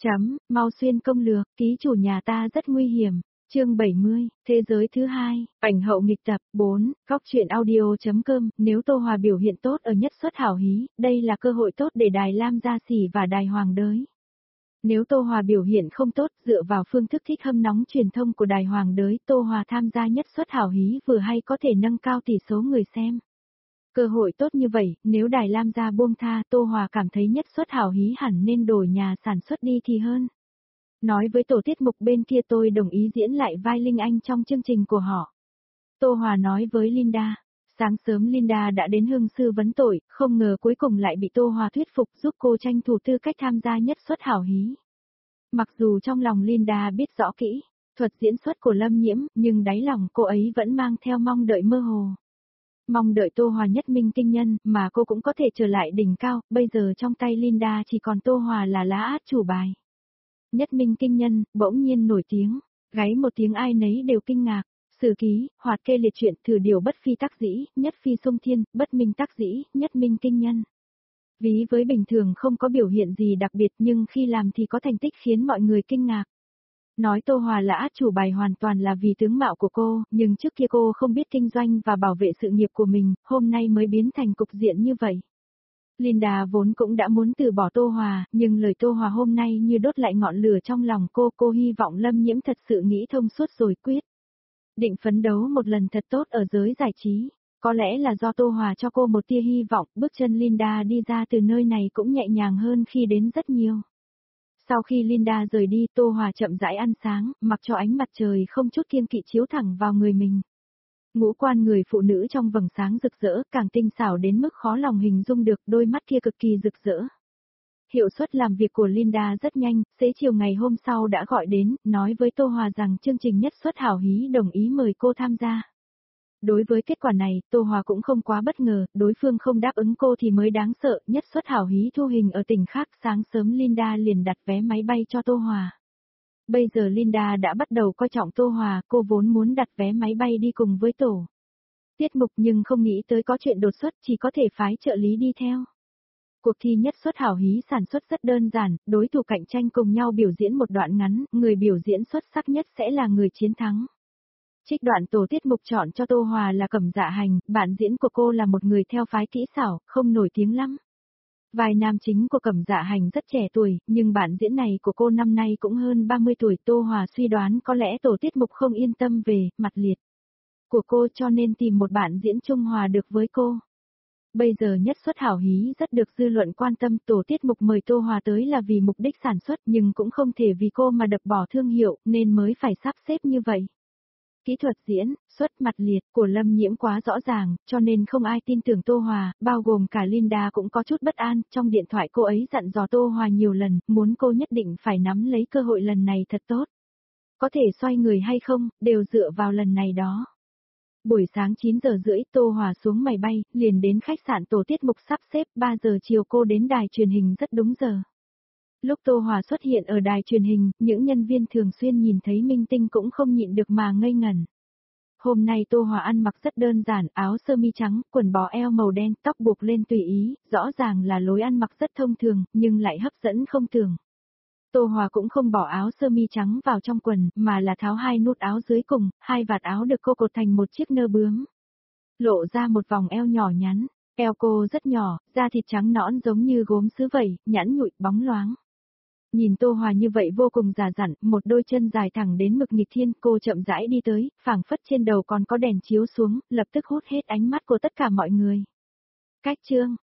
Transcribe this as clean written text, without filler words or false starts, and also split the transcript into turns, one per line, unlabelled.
Mau xuyên công lược, ký chủ nhà ta rất nguy hiểm. Chương 70, Thế giới thứ hai, ảnh hậu nghịch tập 4, góc truyện audio.com, nếu Tô Hòa biểu hiện tốt ở nhất xuất hảo hí, đây là cơ hội tốt để đài Lam Gia Sỉ và đài Hoàng Đới. Nếu Tô Hòa biểu hiện không tốt, dựa vào phương thức thích hâm nóng truyền thông của đài Hoàng Đới, Tô Hòa tham gia nhất xuất hảo hí vừa hay có thể nâng cao tỷ số người xem. Cơ hội tốt như vậy, nếu đài Lam Gia buông tha, Tô Hòa cảm thấy nhất xuất hảo hí hẳn nên đổi nhà sản xuất đi thì hơn. Nói với tổ tiết mục bên kia tôi đồng ý diễn lại vai Linh Anh trong chương trình của họ. Tô Hòa nói với Linda. Sáng sớm Linda đã đến hương sư vấn tội, không ngờ cuối cùng lại bị Tô Hòa thuyết phục giúp cô tranh thủ tư cách tham gia nhất xuất hảo hí. Mặc dù trong lòng Linda biết rõ kỹ thuật diễn xuất của Lâm Nhiễm, nhưng đáy lòng cô ấy vẫn mang theo mong đợi mơ hồ. Mong đợi Tô Hòa nhất minh kinh nhân, mà cô cũng có thể trở lại đỉnh cao, bây giờ trong tay Linda chỉ còn Tô Hòa là lá át chủ bài. Nhất minh kinh nhân, bỗng nhiên nổi tiếng, gáy một tiếng ai nấy đều kinh ngạc. Sử ký, hoạt kê liệt truyện, thử điều bất phi tác dĩ, nhất phi sông thiên, bất minh tác dĩ, nhất minh kinh nhân. Ví với bình thường không có biểu hiện gì đặc biệt nhưng khi làm thì có thành tích khiến mọi người kinh ngạc. Nói Tô Hòa là át chủ bài hoàn toàn là vì tướng mạo của cô, nhưng trước kia cô không biết kinh doanh và bảo vệ sự nghiệp của mình, hôm nay mới biến thành cục diện như vậy. Linda vốn cũng đã muốn từ bỏ Tô Hòa, nhưng lời Tô Hòa hôm nay như đốt lại ngọn lửa trong lòng cô hy vọng Lâm Nhiễm thật sự nghĩ thông suốt rồi quyết định phấn đấu một lần thật tốt ở giới giải trí. Có lẽ là do Tô Hòa cho cô một tia hy vọng, bước chân Linda đi ra từ nơi này cũng nhẹ nhàng hơn khi đến rất nhiều. Sau khi Linda rời đi, Tô Hòa chậm rãi ăn sáng, mặc cho ánh mặt trời không chút kiêng kỵ chiếu thẳng vào người mình. Ngũ quan người phụ nữ trong vầng sáng rực rỡ, càng tinh xảo đến mức khó lòng hình dung được, đôi mắt kia cực kỳ rực rỡ. Hiệu suất làm việc của Linda rất nhanh, xế chiều ngày hôm sau đã gọi đến, nói với Tô Hòa rằng chương trình nhất xuất hảo hí đồng ý mời cô tham gia. Đối với kết quả này, Tô Hòa cũng không quá bất ngờ, đối phương không đáp ứng cô thì mới đáng sợ, nhất xuất hảo hí thu hình ở tỉnh khác, sáng sớm Linda liền đặt vé máy bay cho Tô Hòa. Bây giờ Linda đã bắt đầu coi trọng Tô Hòa, cô vốn muốn đặt vé máy bay đi cùng với tổ tiết mục nhưng không nghĩ tới có chuyện đột xuất, chỉ có thể phái trợ lý đi theo. Cuộc thi nhất xuất hảo hí sản xuất rất đơn giản, đối thủ cạnh tranh cùng nhau biểu diễn một đoạn ngắn, người biểu diễn xuất sắc nhất sẽ là người chiến thắng. Trích đoạn tổ tiết mục chọn cho Tô Hòa là Cẩm Dạ Hành, bạn diễn của cô là một người theo phái kỹ xảo, không nổi tiếng lắm. Vai nam chính của Cẩm Dạ Hành rất trẻ tuổi, nhưng bạn diễn này của cô năm nay cũng hơn 30 tuổi. Tô Hòa suy đoán có lẽ tổ tiết mục không yên tâm về mặt liệt của cô cho nên tìm một bạn diễn trung hòa được với cô. Bây giờ nhất xuất hảo hí rất được dư luận quan tâm, tổ tiết mục mời Tô Hòa tới là vì mục đích sản xuất nhưng cũng không thể vì cô mà đập bỏ thương hiệu nên mới phải sắp xếp như vậy. Kỹ thuật diễn, xuất mặt liệt của Lâm Nhiễm quá rõ ràng, cho nên không ai tin tưởng Tô Hòa, bao gồm cả Linda cũng có chút bất an, trong điện thoại cô ấy dặn dò Tô Hòa nhiều lần, muốn cô nhất định phải nắm lấy cơ hội lần này thật tốt. Có thể xoay người hay không, đều dựa vào lần này đó. Buổi sáng 9 giờ rưỡi, Tô Hòa xuống máy bay, liền đến khách sạn tổ tiết mục sắp xếp, 3 giờ chiều cô đến đài truyền hình rất đúng giờ. Lúc Tô Hòa xuất hiện ở đài truyền hình, những nhân viên thường xuyên nhìn thấy minh tinh cũng không nhịn được mà ngây ngẩn. Hôm nay Tô Hòa ăn mặc rất đơn giản, áo sơ mi trắng, quần bó eo màu đen, tóc buộc lên tùy ý, rõ ràng là lối ăn mặc rất thông thường, nhưng lại hấp dẫn không tưởng. Tô Hòa cũng không bỏ áo sơ mi trắng vào trong quần, mà là tháo hai nút áo dưới cùng, hai vạt áo được cô cột thành một chiếc nơ bướm. Lộ ra một vòng eo nhỏ nhắn, eo cô rất nhỏ, da thịt trắng nõn giống như gốm sứ vậy, nhẵn nhụi, bóng loáng. Nhìn Tô Hòa như vậy vô cùng già dặn, một đôi chân dài thẳng đến mực nghịch thiên, cô chậm rãi đi tới, phảng phất trên đầu còn có đèn chiếu xuống, lập tức hút hết ánh mắt của tất cả mọi người. Cách chương,